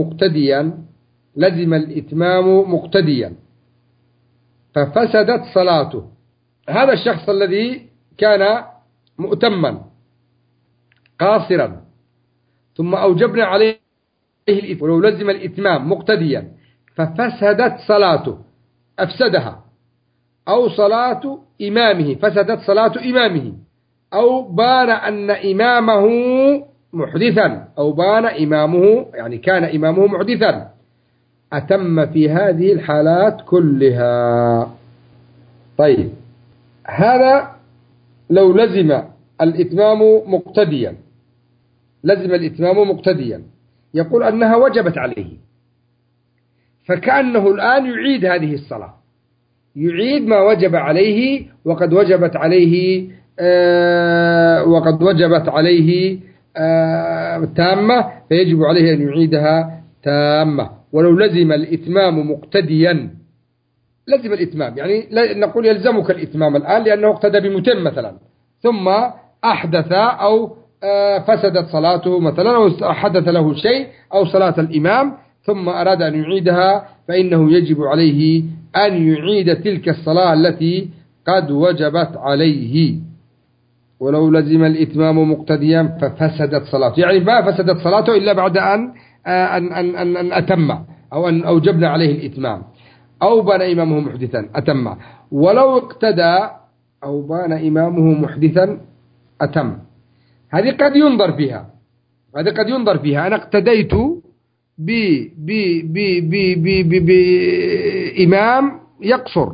مقتديا ففسدت صلاته. هذا الشخص الذي كان مؤتما قاصرا ثم أوجبنا عليه الإتمام، ولو لزم الإتمام مقتديا ففسدت صلاته، أفسدها، أو صلاة إمامه، فسدت صلاة إمامه، أو بان أن إمامه محدثا، أو بان إمامه يعني كان إمامه محدثا، أتم في هذه الحالات كلها. طيب، هذا لو لزم الإتمام مقتديا، يقول أنها وجبت عليه، فكأنه الآن يعيد هذه الصلاة، يعيد ما وجب عليه، وقد وجبت عليه تامة، فيجب عليه أن يعيدها تامة. ولو لزم الإتمام مقتديا، لزم الإتمام يعني نقول يلزمك الإتمام الآن لأنه اقتدى بمتم مثلا، ثم أحدث أو فسدت صلاته مثلا، أو حدث له شيء، أو صلاة الإمام، ثم أراد أن يعيدها، فإنه يجب عليه أن يعيد تلك الصلاة التي قد وجبت عليه. ولو لزم الإتمام مقتديا ففسدت صلاته، يعني ما فسدت صلاته إلا بعد أن أتم، أو أن أوجبنا عليه الإتمام، أو بان إمامه محدثا أتم. ولو اقتدى أو بان إمامه محدثا أتم، هذه قد ينظر فيها. أنا اقتديت بإمام يقصر،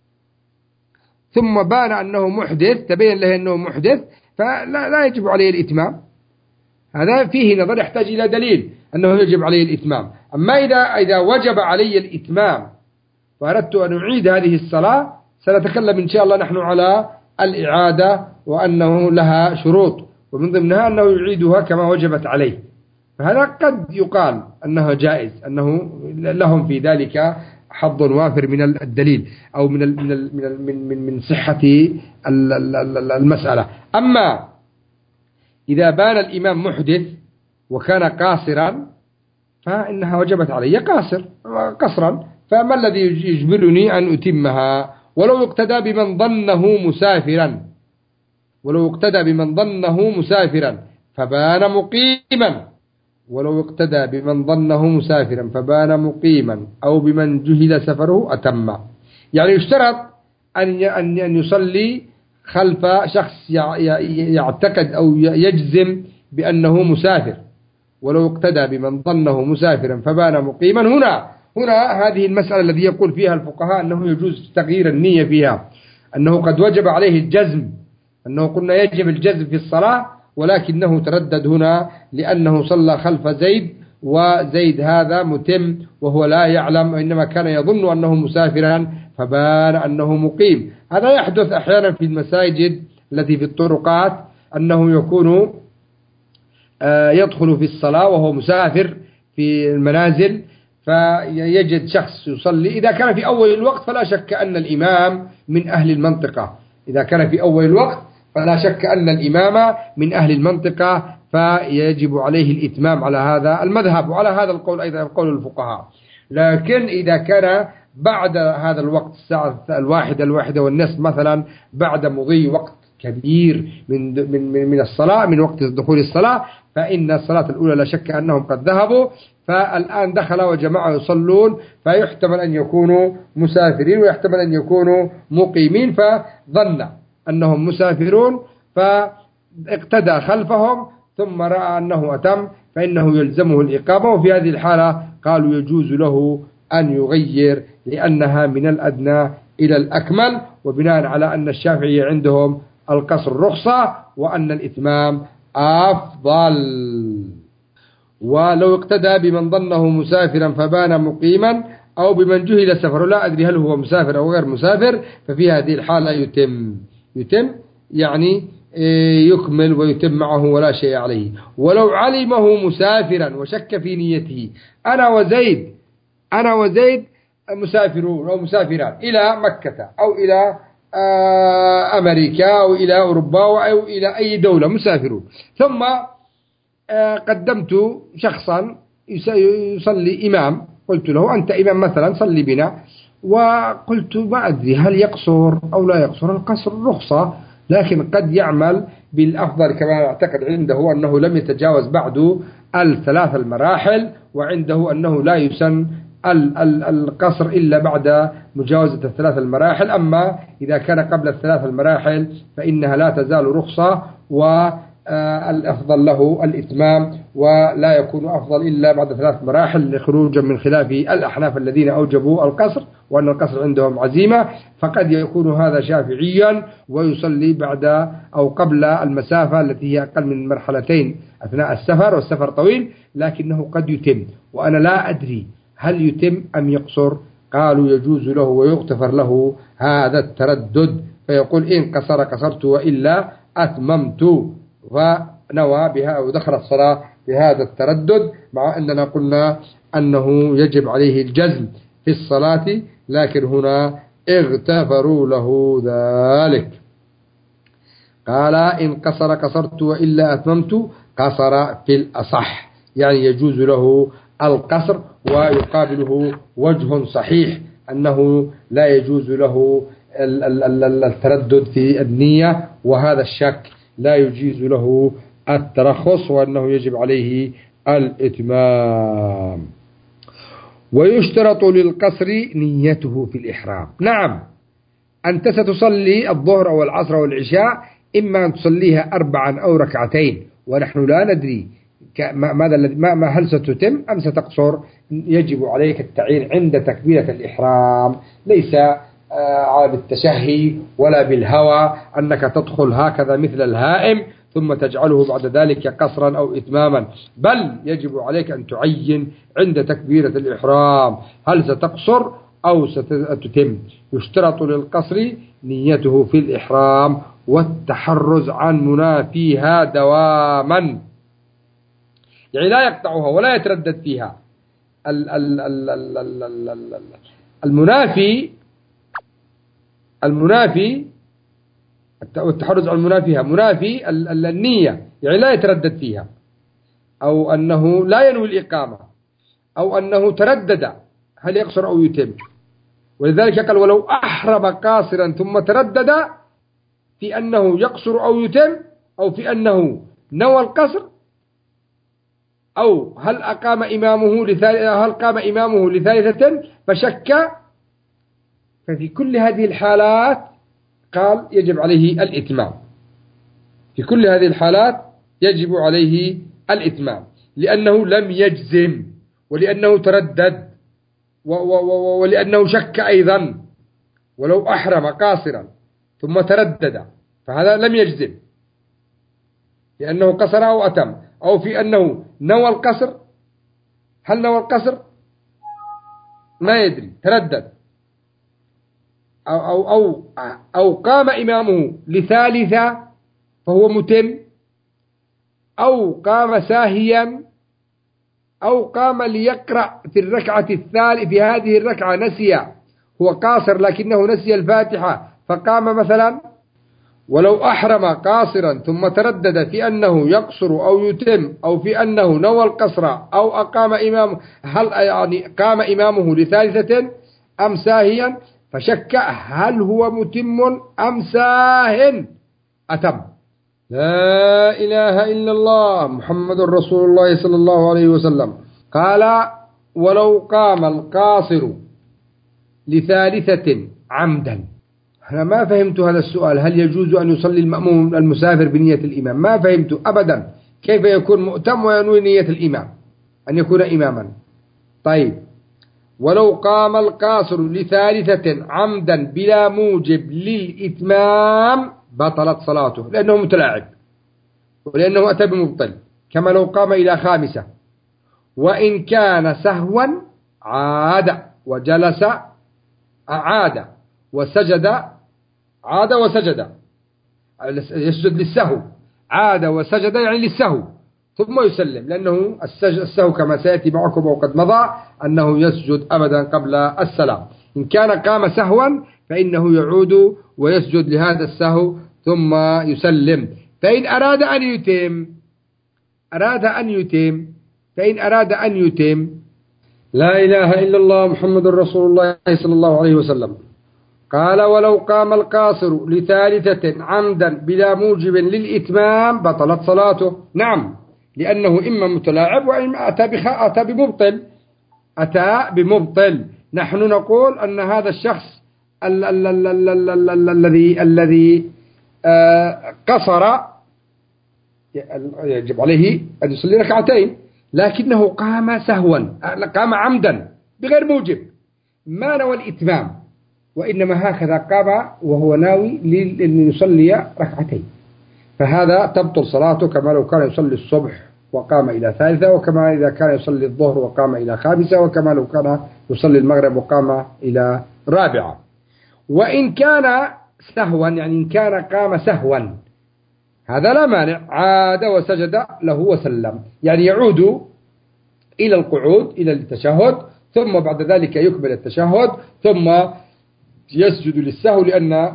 ثم بان أنه محدث، تبين له أنه محدث، فلا يجب عليه الإتمام. هذا فيه نظر يحتاج إلى دليل أنه يجب عليه الإتمام. أما إذا وجب علي الإتمام وأردت أن أعيد هذه الصلاة، سنتكلم إن شاء الله نحن على الإعادة، وأنه لها شروط، ومن ضمنها أنه يعيدها كما وجبت عليه. فهذا قد يقال أنه جائز، أنه لهم في ذلك حظ وافر من الدليل، أو من صحة المسألة. أما إذا بان الإمام محدث وكان قاصرا فإنها وجبت علي قصرا، فما الذي يجبرني أن أتمها؟ ولو اقتدى بمن ظنه مسافرا، ولو اقتدى بمن ظنه مسافرا فبان مقيما، ولو اقتدى بمن ظنه مسافرا فبان مقيما أو بمن جهل سفره أتم. يعني يشترط أن يصلي خلف شخص يعتقد أو يجزم بأنه مسافر، ولو اقتدى بمن ظنه مسافرا فبان مقيما. هنا هذه المسألة التي يقول فيها الفقهاء أنه يجوز تغيير النية فيها، أنه قد وجب عليه الجزم، أنه قلنا يجب الجزم في الصلاة، ولكنه تردد هنا لأنه صلى خلف زيد، وزيد هذا متم وهو لا يعلم، وإنما كان يظن أنه مسافرا فبان أنه مقيم. هذا يحدث أحيانا في المساجد التي في الطرقات، أنه يكون يدخل في الصلاة وهو مسافر في المنازل، فيجد شخص يصلي. إذا كان في أول الوقت فلا شك أن الإمام من أهل المنطقة، إذا كان في أول الوقت فلا شك أن الإمام من أهل المنطقة، فيجب عليه الإتمام على هذا المذهب، وعلى هذا القول أيضا قول الفقهاء. لكن إذا كان بعد هذا الوقت الساعة الواحدة والنصف مثلا، بعد مضي وقت كبير من الصلاة، من وقت دخول الصلاة، فإن الصلاة الأولى لا شك أنهم قد ذهبوا، فالآن دخل وجماعة يصلون، فيحتمل أن يكونوا مسافرين ويحتمل أن يكونوا مقيمين، فظن أنهم مسافرون فاقتدى خلفهم ثم رأى أنه أتم، فإنه يلزمه الإقامة. وفي هذه الحالة قالوا يجوز له أن يغير، لأنها من الأدنى إلى الأكمل، وبناء على أن الشافعية عندهم القصر رخصة وأن الإتمام أفضل. ولو اقتدى بمن ظنه مسافرا فبان مقيما أو بمن جهل سفره، لا أدري هل هو مسافر أو غير مسافر، ففي هذه الحالة يتم يعني يكمل ويتم معه ولا شيء عليه. ولو علمه مسافرا وشك في نيته، أنا وزيد مسافرون أو مسافران إلى مكة أو إلى أمريكا أو إلى أوروبا أو إلى أي دولة، مسافرون، ثم قدمت شخصا يصلي إمام، قلت له أنت إمام مثلا صلي بنا، وقلت ما أدري هل يقصر أو لا يقصر. القصر رخصة، لكن قد يعمل بالأفضل كما أعتقد عنده أنه لم يتجاوز بعد الثلاث المراحل، وعنده أنه لا يسن القصر إلا بعد مجاوزة الثلاث المراحل. أما إذا كان قبل الثلاث المراحل فإنها لا تزال رخصة، والأفضل له الإتمام، ولا يكون أفضل إلا بعد ثلاث مراحل، خروجا من خلاف الأحناف الذين أوجبوا القصر وأن القصر عندهم عزيمة. فقد يكون هذا شافعيا ويصلي بعد أو قبل المسافة التي هي أقل من مرحلتين أثناء السفر، والسفر طويل، لكنه قد يتم، وأنا لا أدري هل يتم أم يقصر. قالوا يجوز له ويغتفر له هذا التردد، فيقول إن قصر قصرت وإلا أتممت، ونوى بها ودخل الصلاة بهذا التردد، مع أننا قلنا أنه يجب عليه الجزم في الصلاة، لكن هنا اغتفروا له ذلك. قال إن قصر قصرت وإلا أتممت، قصر في الأصح، يعني يجوز له القصر، ويقابله وجه صحيح أنه لا يجوز له التردد في النية، وهذا الشك لا يجيز له الترخص، وأنه يجب عليه الإتمام. ويشترط للقصر نيته في الإحرام. نعم، أنت ستصلي الظهر أو العصر أو العشاء، إما أن تصليها 4 أو 2 ركعتين، ونحن لا ندري هل ستتم أم ستقصر. يجب عليك التعيين عند تكبيرة الإحرام، ليس بالتشهي ولا بالهوى أنك تدخل هكذا مثل الهائم ثم تجعله بعد ذلك قصرا أو إتماما، بل يجب عليك أن تعين عند تكبيرة الإحرام هل ستقصر أو ستتم. يشترط للقصر نيته في الإحرام والتحرز عن منافيها دواما، يعني لا يقطعها ولا يتردد فيها. المنافي والتحرز عن منافيها، منافي النية، يعني لا يتردد فيها، أو أنه لا ينوي الإقامة، أو أنه تردد هل يقصر أو يتم. ولذلك قال ولو أحرم قاصرا ثم تردد في أنه يقصر أو يتم، أو في أنه نوى القصر، أو هل قام إمامه لثالثة فشك. ففي كل هذه الحالات قال يجب عليه الإتمام. في كل هذه الحالات يجب عليه الإتمام، لأنه لم يجزم، ولأنه تردد، ولأنه شك أيضا. ولو أحرم قاصرا ثم تردد فهذا لم يجزم، لأنه قصر أو أتم. أو في أنه نوى القصر، هل نوى القصر؟ ما يدري، تردد. أو قام إمامه لثالثة فهو متم، أو قام ساهيا، أو قام ليقرأ في الركعة الثالثة، في هذه الركعة نسي، هو قاصر لكنه نسي الفاتحة فقام مثلا. ولو أحرم قاصرا ثم تردد في أنه يقصر أو يتم، أو في أنه نوى القصر، أو أقام إمامه، هل يعني قام إمامه لثالثة أم ساهيا، فشك هل هو متم أم ساه، أتم. لا إله إلا الله محمد رسول الله صلى الله عليه وسلم. قال ولو قام القاصر لثالثة عمدا. أنا ما فهمت هذا السؤال، هل يجوز أن يصلي المأموم المسافر بنية الإمام؟ ما فهمت أبدا، كيف يكون مؤتم وينوي نية الإمام أن يكون إماما؟ طيب، ولو قام القاصر لثالثة عمدا بلا موجب للإتمام بطلت صلاته، لأنه متلاعب ولأنه أتى بمبطل، كما لو قام إلى خامسة. وإن كان سهوا عاد وجلس، عاد وسجد يسجد للسهو، عاد وسجد يعني للسهو، ثم يسلم، لأنه السهو كما سيأتي معكم وقد مضى أنه يسجد أبدا قبل السلام. إن كان قام سهوا فإنه يعود ويسجد لهذا السهو ثم يسلم. فإن أراد أن يتم لا إله إلا الله محمد رسول الله صلى الله عليه وسلم. قال ولو قام القاصر لثالثة عمدا بلا موجب للإتمام بطلت صلاته. نعم، لأنه إما متلاعب وإما أتى بمبطل. نحن نقول أن هذا الشخص الذي قصر يجب عليه أن يصلي ركعتين، لكنه قام سهوا، قام عمدا بغير موجب، ما نوى الإتمام، وإنما هكذا قام وهو ناوي أن يصلي ركعتين، فهذا تبطل صلاته كما لو كان يصلي الصبح وقام إلى ثالثة، وكما إذا كان يصلي الظهر وقام إلى خامسة، وكما لو كان يصلي المغرب وقام إلى رابعة. وإن كان سهوا، يعني إن كان قام سهوا، هذا لا مانع، عاد وسجد له وسلم، يعني يعود إلى القعود إلى التشهد، ثم بعد ذلك يكمل التشهد، ثم يسجد للسهو، لأن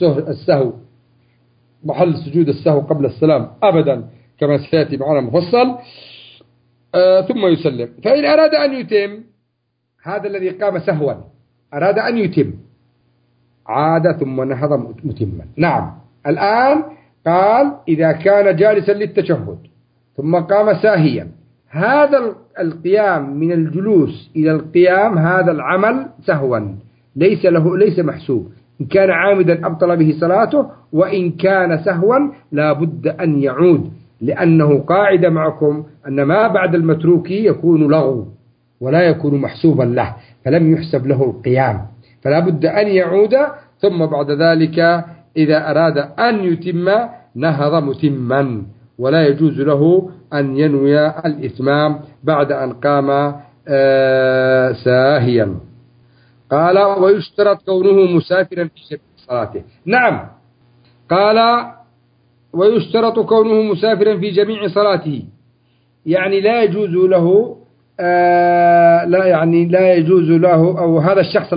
محل سجود السهو قبل السلام أبدا كما سيأتي معنا مفصل، ثم يسلم. فإن أراد أن يتم، هذا الذي قام سهوا أراد أن يتم، عاد ثم نهض متما. نعم، الآن قال إذا كان جالسا للتشهد ثم قام ساهيا، هذا القيام من الجلوس إلى القيام هذا العمل سهوا ليس محسوب. إن كان عامدا أبطل به صلاته، وإن كان سهوا لا بد أن يعود، لأنه قاعدة معكم أن ما بعد المتروك يكون لغو ولا يكون محسوبا له، فلم يحسب له القيام، فلا بد أن يعود، ثم بعد ذلك إذا أراد أن يتم نهض متما، ولا يجوز له أن ينوي الإتمام بعد أن قام ساهيا. قال ويشترط كونه مسافرا في جميع صلاته. نعم، قال ويشترط كونه مسافرا في جميع صلاته، يعني لا يجوز له لا يجوز له، أو هذا الشخص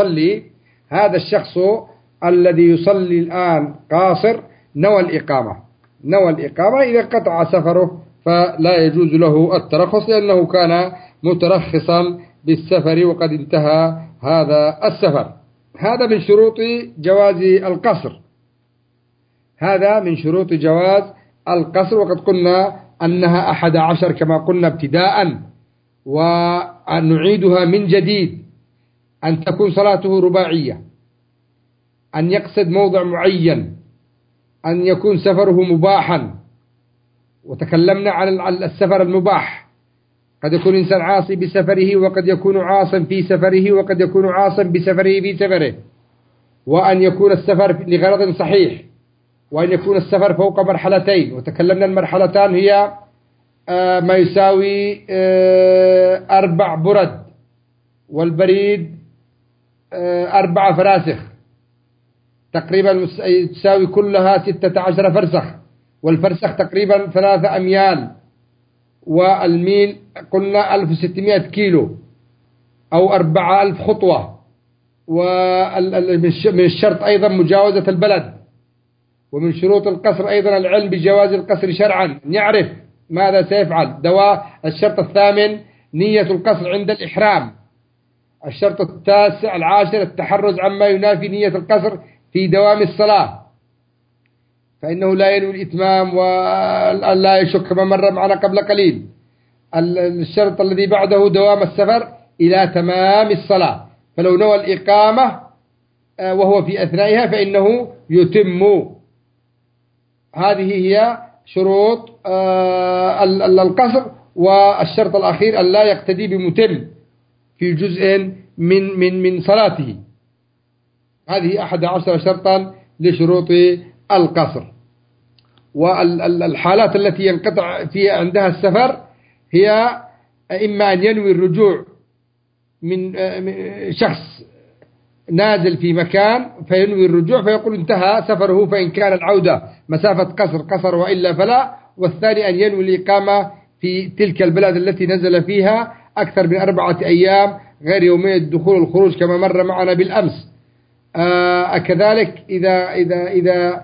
الذي يصلي الآن قاصر نوى الإقامة، إذا قطع سفره فلا يجوز له الترخص، لأنه كان مترخصا بالسفر وقد انتهى هذا السفر. هذا من شروط جواز القصر. هذا من شروط جواز القصر. وقد قلنا أنها 11 كما قلنا ابتداء، ونعيدها من جديد: أن تكون صلاته رباعية، أن يقصد موضع معين، أن يكون سفره مباحا. وتكلمنا عن السفر المباح، قد يكون إنسان عاصي بسفره، وقد يكون عاصا في سفره، وقد يكون عاصا بسفره في سفره. وأن يكون السفر لغرض صحيح، وأن يكون السفر فوق مرحلتين. وتكلمنا المرحلتان هي ما يساوي 4 برد، والبريد 4 فراسخ تقريبا، تساوي كلها 16 فرسخ، والفرسخ تقريبا 3 أميال، والميل قلنا 1600 كيلو أو 4000 خطوة. ومن الشرط أيضا مجاوزة البلد. ومن شروط القصر أيضا العلم بجواز القصر شرعا، يعرف ماذا سيفعل. الشرط الثامن نية القصر عند الإحرام. الشرط العاشر التحرز عما ينافي نية القصر في دوام الصلاة، فإنه لا ينوي الإتمام ولا يشك كما مر معنا قبل قليل. الشرط الذي بعده دوام السفر إلى تمام الصلاة، فلو نوى الإقامة وهو في أثنائها فإنه يتم. هذه هي شروط القصر. والشرط الأخير أن لا يقتدي بمتم في جزء من صلاته. هذه 11 شرطا لشروط القصر. والحالات التي ينقطع فيها عندها السفر هي إما أن ينوي الرجوع من شخص نازل في مكان فينوي الرجوع فيقول انتهى سفره، فإن كان العودة مسافة قصر وإلا فلا. والثاني أن ينوي الإقامة في تلك البلاد التي نزل فيها أكثر من 4 أيام غير يومي الدخول والخروج كما مر معنا بالأمس. كذلك إذا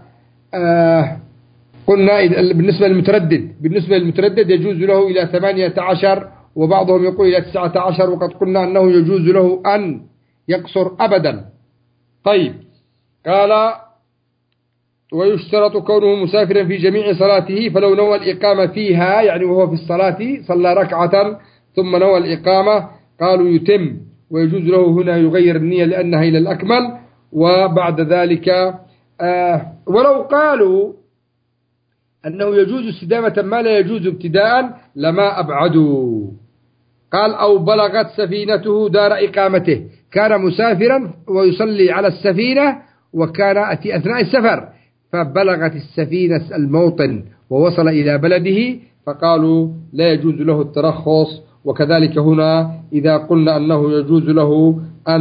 قلنا بالنسبة للمتردد يجوز له إلى 18، وبعضهم يقول إلى 19، وقد قلنا أنه يجوز له أن يقصر أبدا. طيب، قال: ويشترط كونه مسافرا في جميع صلاته، فلو نوى الإقامة فيها يعني وهو في الصلاة صلى ركعة ثم نوى الإقامة قالوا يتم، ويجوز له هنا يغير النية لأنها إلى الأكمل. وبعد ذلك ولو قالوا أنه يجوز استدامة ما لا يجوز ابتداء لما أبعدوا. قال: أو بلغت سفينته دار إقامته، كان مسافرا ويصلي على السفينة وكان في أثناء السفر، فبلغت السفينة الموطن ووصل إلى بلده، فقالوا لا يجوز له الترخص. وكذلك هنا إذا قلنا أنه يجوز له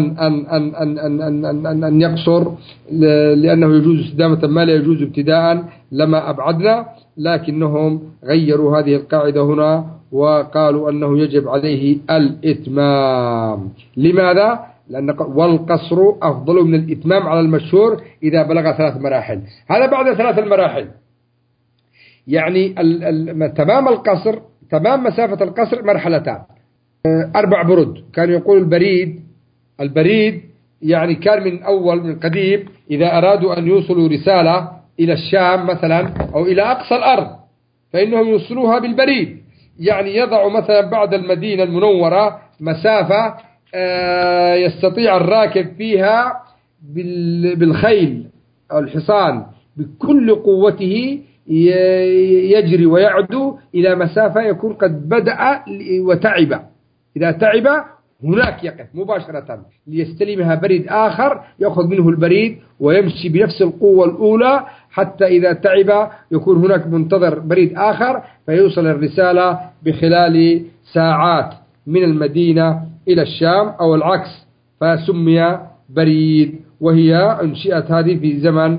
أن يقصر لأنه يجوز استدامة ما لا يجوز ابتداء لما أبعدنا، لكنهم غيروا هذه القاعدة هنا وقالوا أنه يجب عليه الإتمام. لماذا؟ لأن والقصر أفضل من الإتمام على المشهور إذا بلغ 3 مراحل. هذا بعد 3 المراحل، يعني تمام القصر، تمام مسافة القصر مرحلتان: 4 برد. كان يقول البريد يعني كان من قديم إذا أرادوا أن يوصلوا رسالة إلى الشام مثلا أو إلى أقصى الأرض فإنهم يوصلوها بالبريد، يعني يضع مثلا بعد المدينة المنورة مسافة يستطيع الراكب فيها بالخيل أو الحصان بكل قوته يجري ويعدو إلى مسافة يكون قد بدأ وتعب. إذا تعب هناك يقف مباشرة ليستلمها بريد آخر يأخذ منه البريد ويمشي بنفس القوة الأولى حتى إذا تعب يكون هناك منتظر بريد آخر فيوصل الرسالة بخلال ساعات من المدينة إلى الشام أو العكس، فسمي بريد. وهي انشئت هذه في زمن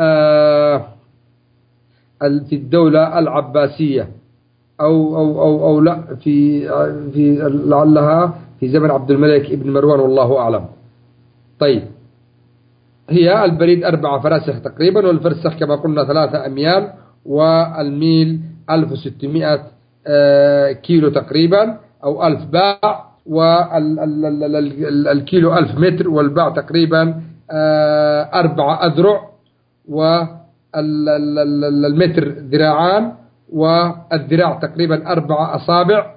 في الدولة العباسية أو لا في لعلها في زمن عبد الملك ابن مروان والله أعلم. طيب، هي البريد 4 فراسخ تقريبا، والفرسخ كما قلنا 3 أميال، والميل 1600 كيلو تقريبا أو 1000 باع، والكيلو 1000 متر، والباع تقريبا 4 أذرع، المتر ذراعان، والذراع تقريبا 4 أصابع.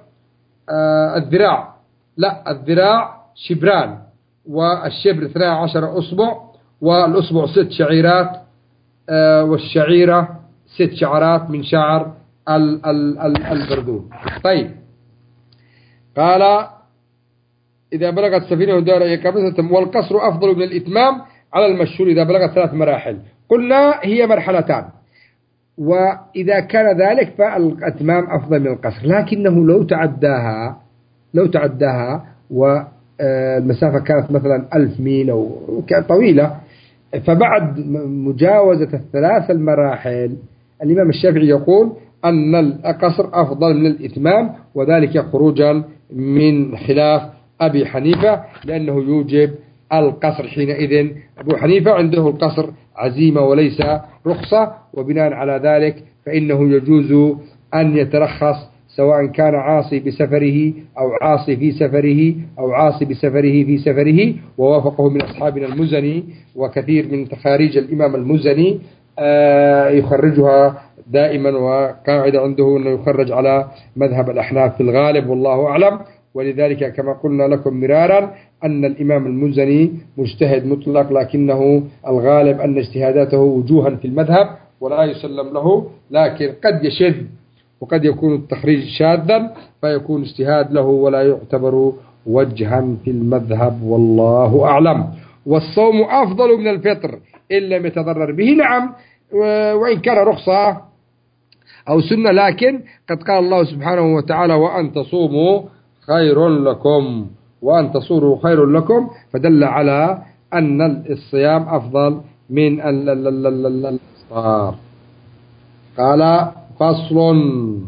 الذراع شبران، والشبر 12 أصبع، والأصبع 6 شعيرات، والشعيرة 6 شعرات من شعر البردون. طيب، قال إذا بلغت سفينة دار يكابسة، والقصر أفضل من الإتمام على المشهور إذا بلغت 3 مراحل. قلنا هي مرحلتان، وإذا كان ذلك فالإتمام أفضل من القصر، لكنه لو تعداها والمسافة كانت مثلا 1000 ميل أو كانت طويلة، فبعد مجاوزة 3 المراحل الإمام الشافعي يقول أن القصر أفضل من الإتمام، وذلك خروجا من خلاف أبي حنيفة، لأنه يوجب القصر حينئذ. أبو حنيفة عنده القصر عزيمة وليس رخصة، وبناء على ذلك فإنه يجوز أن يترخص، سواء كان عاصي بسفره أو عاصي في سفره أو عاصي بسفره في سفره. ووافقه من أصحابنا المزني، وكثير من تخاريج الإمام المزني يخرجها دائما، وقاعدة عنده أنه يخرج على مذهب الأحناف في الغالب، والله أعلم. ولذلك كما قلنا لكم مرارا أن الإمام المزني مجتهد مطلق، لكنه الغالب أن اجتهاداته وجوها في المذهب ولا يسلم له، لكن قد يشذ وقد يكون التخريج شاذا فيكون اجتهاد له ولا يعتبر وجها في المذهب، والله أعلم. والصوم أفضل من الفطر إن لم يتضرر به، نعم، وإن كان رخصة أو سنة، لكن قد قال الله سبحانه وتعالى وأن تصوموا خير لكم، وأن تصوروا خير لكم، فدل على أن الصيام أفضل من الإفطار. قال فصل: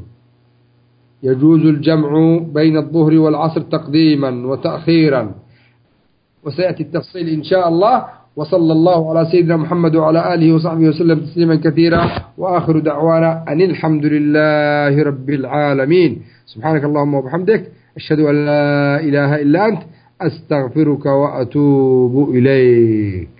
يجوز الجمع بين الظهر والعصر تقديما وتأخيرا، وسيأتي التفصيل إن شاء الله. وصلى الله على سيدنا محمد وعلى آله وصحبه وسلم تسليما كثيرا، وآخر دعوانا أن الحمد لله رب العالمين. سبحانك اللهم وبحمدك، أشهد أن لا إله إلا أنت، أستغفرك وأتوب إليك.